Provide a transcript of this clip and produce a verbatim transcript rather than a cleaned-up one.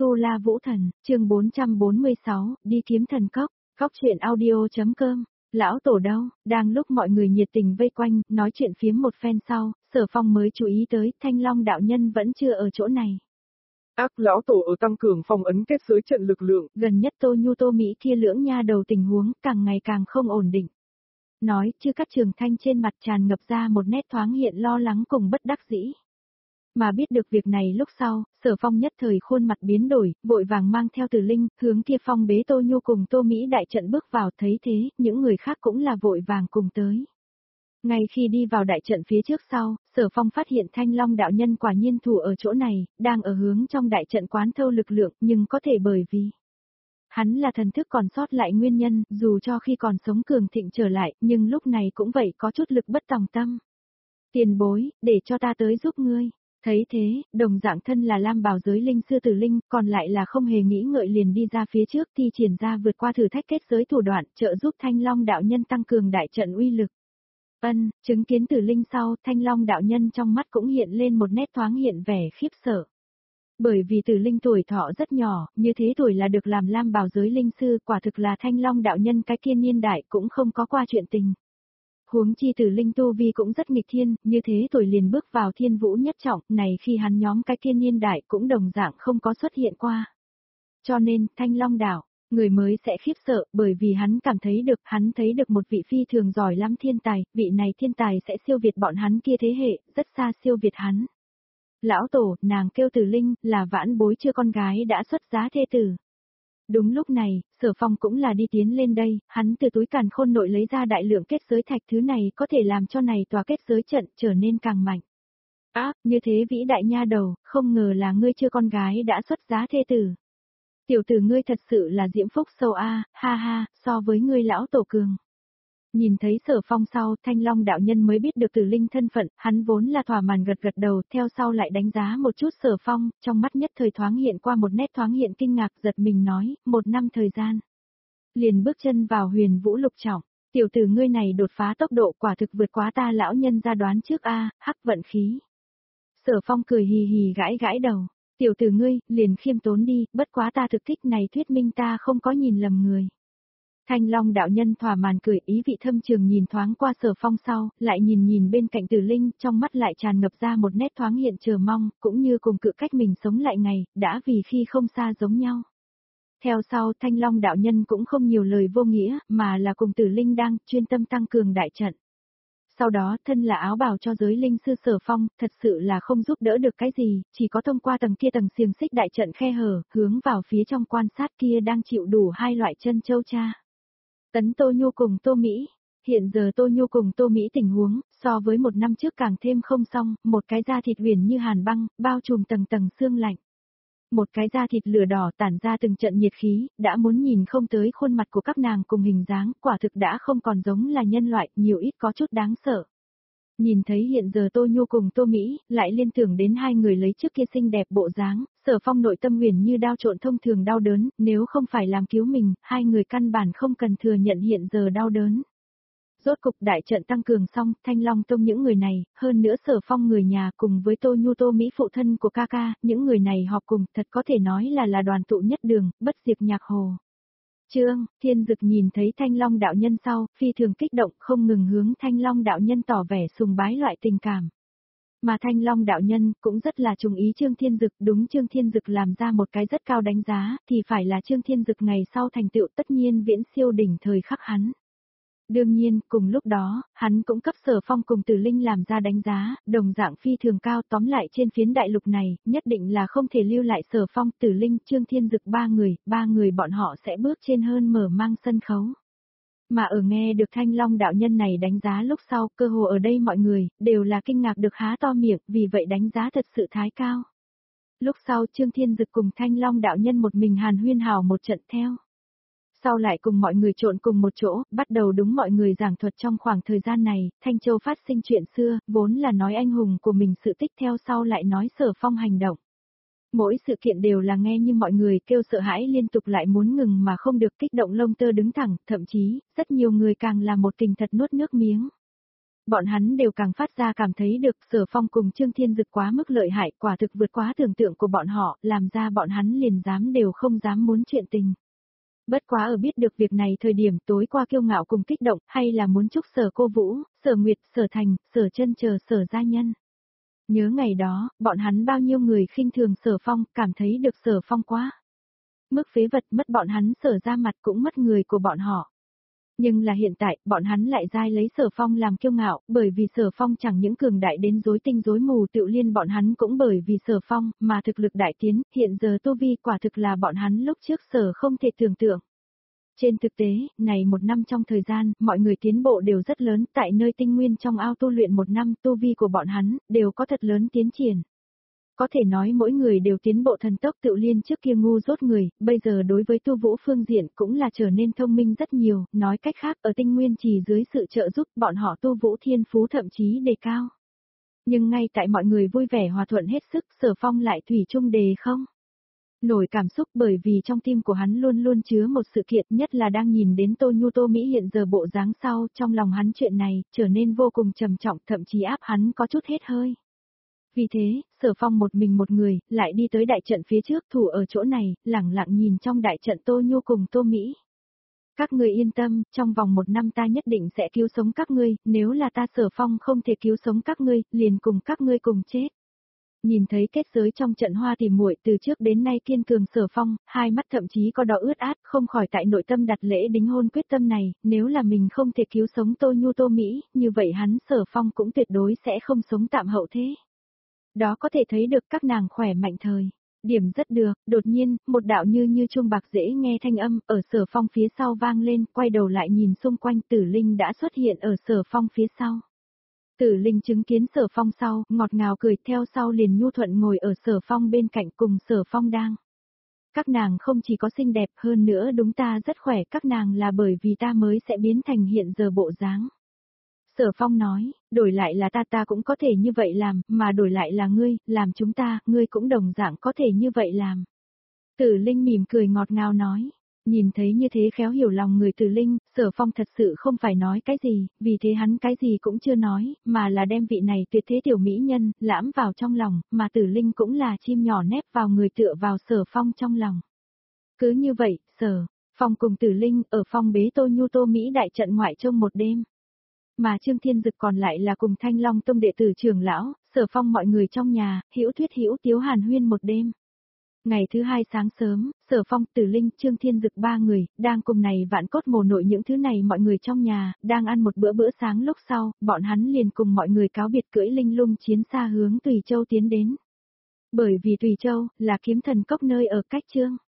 Tu La Vũ Thần, chương bốn trăm bốn mươi sáu, đi kiếm thần cốc, cóc truyện audio.com. Lão tổ đâu? Đang lúc mọi người nhiệt tình vây quanh, nói chuyện phiếm một phen sau, Sở Phong mới chú ý tới Thanh Long đạo nhân vẫn chưa ở chỗ này. Ác lão tổ ở tăng cường phong ấn kết giới trận lực lượng. Gần nhất Tô Nhu Tô Mỹ kia lưỡng nha đầu tình huống càng ngày càng không ổn định. Nói, chưa cắt Trường Thanh trên mặt tràn ngập ra một nét thoáng hiện lo lắng cùng bất đắc dĩ. Mà biết được việc này lúc sau, Sở Phong nhất thời khuôn mặt biến đổi, vội vàng mang theo Từ Linh, hướng kia phong bế Tô Nhu cùng Tô Mỹ đại trận bước vào, thấy thế, những người khác cũng là vội vàng cùng tới. Ngay khi đi vào đại trận phía trước sau, Sở Phong phát hiện Thanh Long đạo nhân quả nhiên thủ ở chỗ này, đang ở hướng trong đại trận quán thâu lực lượng, nhưng có thể bởi vì hắn là thần thức còn sót lại nguyên nhân, dù cho khi còn sống cường thịnh trở lại, nhưng lúc này cũng vậy có chút lực bất tòng tâm. Tiền bối, để cho ta tới giúp ngươi. Thấy thế, đồng dạng thân là Lam Bảo giới linh sư Tử Linh, còn lại là không hề nghĩ ngợi liền đi ra phía trước thi triển ra vượt qua thử thách kết giới thủ đoạn, trợ giúp Thanh Long đạo nhân tăng cường đại trận uy lực. Ân, chứng kiến Tử Linh sau, Thanh Long đạo nhân trong mắt cũng hiện lên một nét thoáng hiện vẻ khiếp sợ. Bởi vì Tử Linh tuổi thọ rất nhỏ, như thế tuổi là được làm Lam Bảo giới linh sư, quả thực là Thanh Long đạo nhân cái kia niên đại cũng không có qua chuyện tình. Huống chi Tử Linh tu vi cũng rất nghịch thiên, như thế tuổi liền bước vào thiên vũ nhất trọng, này khi hắn nhóm cái kia niên đại cũng đồng dạng không có xuất hiện qua. Cho nên, Thanh Long đạo, người mới sẽ khiếp sợ, bởi vì hắn cảm thấy được, hắn thấy được một vị phi thường giỏi lắm thiên tài, vị này thiên tài sẽ siêu việt bọn hắn kia thế hệ, rất xa siêu việt hắn. Lão tổ, nàng kêu Tử Linh, là vãn bối chưa con gái đã xuất giá thê tử. Đúng lúc này, Sở Phong cũng là đi tiến lên đây, hắn từ túi càn khôn nội lấy ra đại lượng kết giới thạch, thứ này có thể làm cho này tòa kết giới trận trở nên càng mạnh. Á, như thế vĩ đại nha đầu, không ngờ là ngươi chưa con gái đã xuất giá thê tử. Tiểu tử ngươi thật sự là diễm phúc sâu a, ha ha, so với ngươi lão tổ cường. Nhìn thấy Sở Phong sau, Thanh Long đạo nhân mới biết được Tử Linh thân phận, hắn vốn là thỏa mãn gật gật đầu, theo sau lại đánh giá một chút Sở Phong, trong mắt nhất thời thoáng hiện qua một nét thoáng hiện kinh ngạc, giật mình nói, một năm thời gian. Liền bước chân vào huyền vũ lục trọng, tiểu tử ngươi này đột phá tốc độ quả thực vượt quá ta lão nhân ra đoán trước a, hắc vận khí. Sở Phong cười hì hì gãi gãi đầu, tiểu tử ngươi, liền khiêm tốn đi, bất quá ta thực thích này thuyết minh ta không có nhìn lầm người. Thanh Long đạo nhân thỏa mãn cười, ý vị thâm trường nhìn thoáng qua Sở Phong sau, lại nhìn nhìn bên cạnh Tử Linh, trong mắt lại tràn ngập ra một nét thoáng hiện chờ mong, cũng như cùng cự cách mình sống lại ngày, đã vì khi không xa giống nhau. Theo sau, Thanh Long đạo nhân cũng không nhiều lời vô nghĩa, mà là cùng Tử Linh đang chuyên tâm tăng cường đại trận. Sau đó, thân là áo bào cho giới linh sư Sở Phong, thật sự là không giúp đỡ được cái gì, chỉ có thông qua tầng kia tầng xiềng xích đại trận khe hở, hướng vào phía trong quan sát kia đang chịu đủ hai loại chân châu cha. Tấn Tô Nhu cùng Tô Mỹ, hiện giờ Tô Nhu cùng Tô Mỹ tình huống, so với một năm trước càng thêm không xong, một cái da thịt huyền như hàn băng, bao trùm tầng tầng xương lạnh. Một cái da thịt lửa đỏ tản ra từng trận nhiệt khí, đã muốn nhìn không tới khuôn mặt của các nàng cùng hình dáng, quả thực đã không còn giống là nhân loại, nhiều ít có chút đáng sợ. Nhìn thấy hiện giờ Tô Nhu cùng Tô Mỹ, lại liên tưởng đến hai người lấy trước kia xinh đẹp bộ dáng, Sở Phong nội tâm huyền như đao trộn thông thường đau đớn, nếu không phải làm cứu mình, hai người căn bản không cần thừa nhận hiện giờ đau đớn. Rốt cục đại trận tăng cường xong, Thanh Long Tông những người này, hơn nữa Sở Phong người nhà cùng với Tô Nhu Tô Mỹ phụ thân của ca ca, những người này họp cùng, thật có thể nói là là đoàn tụ nhất đường, bất diệt nhạc hồ. Trương, Thiên Dực nhìn thấy Thanh Long đạo nhân sau, phi thường kích động, không ngừng hướng Thanh Long đạo nhân tỏ vẻ sùng bái loại tình cảm. Mà Thanh Long đạo nhân cũng rất là trùng ý Trương Thiên Dực, đúng Trương Thiên Dực làm ra một cái rất cao đánh giá, thì phải là Trương Thiên Dực ngày sau thành tựu tất nhiên viễn siêu đỉnh thời khắc hắn. Đương nhiên, cùng lúc đó, hắn cũng cấp Sở Phong cùng Tử Linh làm ra đánh giá, đồng dạng phi thường cao, tóm lại trên phiến đại lục này, nhất định là không thể lưu lại Sở Phong, Tử Linh, Trương Thiên Dực ba người, ba người bọn họ sẽ bước trên hơn mở mang sân khấu. Mà ở nghe được Thanh Long đạo nhân này đánh giá lúc sau, cơ hồ ở đây mọi người, đều là kinh ngạc được há to miệng, vì vậy đánh giá thật sự thái cao. Lúc sau Trương Thiên Dực cùng Thanh Long đạo nhân một mình hàn huyên hào một trận theo. Sau lại cùng mọi người trộn cùng một chỗ, bắt đầu đúng mọi người giảng thuật trong khoảng thời gian này, Thanh Châu phát sinh chuyện xưa, vốn là nói anh hùng của mình sự tích, theo sau lại nói Sở Phong hành động. Mỗi sự kiện đều là nghe như mọi người kêu sợ hãi liên tục lại muốn ngừng mà không được, kích động lông tơ đứng thẳng, thậm chí, rất nhiều người càng là một kình thật nuốt nước miếng. Bọn hắn đều càng phát ra cảm thấy được Sở Phong cùng Trương Thiên Dực quá mức lợi hại, quả thực vượt quá tưởng tượng của bọn họ, làm ra bọn hắn liền dám đều không dám muốn chuyện tình. Bất quá ở biết được việc này thời điểm tối qua kiêu ngạo cùng kích động, hay là muốn chúc Sở Cô Vũ, Sở Nguyệt, Sở Thành, Sở Chân chờ Sở gia nhân. Nhớ ngày đó, bọn hắn bao nhiêu người khinh thường Sở Phong, cảm thấy được Sở Phong quá mức phế vật, mất bọn hắn Sở ra mặt cũng mất người của bọn họ. Nhưng là hiện tại, bọn hắn lại dai lấy Sở Phong làm kiêu ngạo, bởi vì Sở Phong chẳng những cường đại đến rối tinh rối mù, tự liên bọn hắn cũng bởi vì Sở Phong mà thực lực đại tiến, hiện giờ tu vi quả thực là bọn hắn lúc trước Sở không thể tưởng tượng. Trên thực tế, này một năm trong thời gian, mọi người tiến bộ đều rất lớn, tại nơi tinh nguyên trong ao tu luyện một năm, tu vi của bọn hắn đều có thật lớn tiến triển. Có thể nói mỗi người đều tiến bộ thần tốc, tự liên trước kia ngu dốt người, bây giờ đối với tu vũ phương diện cũng là trở nên thông minh rất nhiều, nói cách khác ở tinh nguyên trì dưới sự trợ giúp bọn họ tu vũ thiên phú thậm chí đề cao. Nhưng ngay tại mọi người vui vẻ hòa thuận hết sức, Sở Phong lại thủy chung đề không nổi cảm xúc, bởi vì trong tim của hắn luôn luôn chứa một sự kiện, nhất là đang nhìn đến Tô Nhu Tô Mỹ hiện giờ bộ dáng sau, trong lòng hắn chuyện này trở nên vô cùng trầm trọng, thậm chí áp hắn có chút hết hơi. Vì thế, Sở Phong một mình một người, lại đi tới đại trận phía trước, thủ ở chỗ này, lẳng lặng nhìn trong đại trận Tô Nhu cùng Tô Mỹ. Các ngươi yên tâm, trong vòng một năm ta nhất định sẽ cứu sống các ngươi, nếu là ta Sở Phong không thể cứu sống các ngươi, liền cùng các ngươi cùng chết. Nhìn thấy kết giới trong trận hoa thì muội từ trước đến nay kiên cường Sở Phong, hai mắt thậm chí có đỏ ướt át, không khỏi tại nội tâm đặt lễ đính hôn quyết tâm này, nếu là mình không thể cứu sống Tô Nhu Tô Mỹ, như vậy hắn Sở Phong cũng tuyệt đối sẽ không sống tạm hậu thế. Đó có thể thấy được các nàng khỏe mạnh thời. Điểm rất được, đột nhiên, một đạo như như chuông bạc dễ nghe thanh âm, ở Sở Phong phía sau vang lên, quay đầu lại nhìn xung quanh Tử Linh đã xuất hiện ở Sở Phong phía sau. Tử Linh chứng kiến Sở Phong sau, ngọt ngào cười theo sau liền nhu thuận ngồi ở Sở Phong bên cạnh cùng Sở Phong đang. Các nàng không chỉ có xinh đẹp hơn nữa đúng ta rất khỏe, các nàng là bởi vì ta mới sẽ biến thành hiện giờ bộ dáng. Sở Phong nói, đổi lại là ta ta cũng có thể như vậy làm, mà đổi lại là ngươi, làm chúng ta, ngươi cũng đồng dạng có thể như vậy làm. Tử Linh mỉm cười ngọt ngào nói, nhìn thấy như thế khéo hiểu lòng người Tử Linh, Sở Phong thật sự không phải nói cái gì, vì thế hắn cái gì cũng chưa nói, mà là đem vị này tuyệt thế tiểu mỹ nhân, lãm vào trong lòng, mà Tử Linh cũng là chim nhỏ nép vào người tựa vào Sở Phong trong lòng. Cứ như vậy, Sở Phong cùng Tử Linh ở phong bế Tô Nhu Tô Mỹ đại trận ngoại trong một đêm. Mà Trương Thiên Dực còn lại là cùng Thanh Long Tông đệ tử trưởng lão, Sở Phong mọi người trong nhà, hữu thuyết hữu tiếu hàn huyên một đêm. Ngày thứ hai sáng sớm, Sở Phong, Tử Linh, Trương Thiên Dực ba người, đang cùng này vạn cốt mồ nội những thứ này mọi người trong nhà, đang ăn một bữa bữa sáng lúc sau, bọn hắn liền cùng mọi người cáo biệt cưỡi linh lung chiến xa hướng Tùy Châu tiến đến. Bởi vì Tùy Châu, là kiếm thần cốc nơi ở cách Trương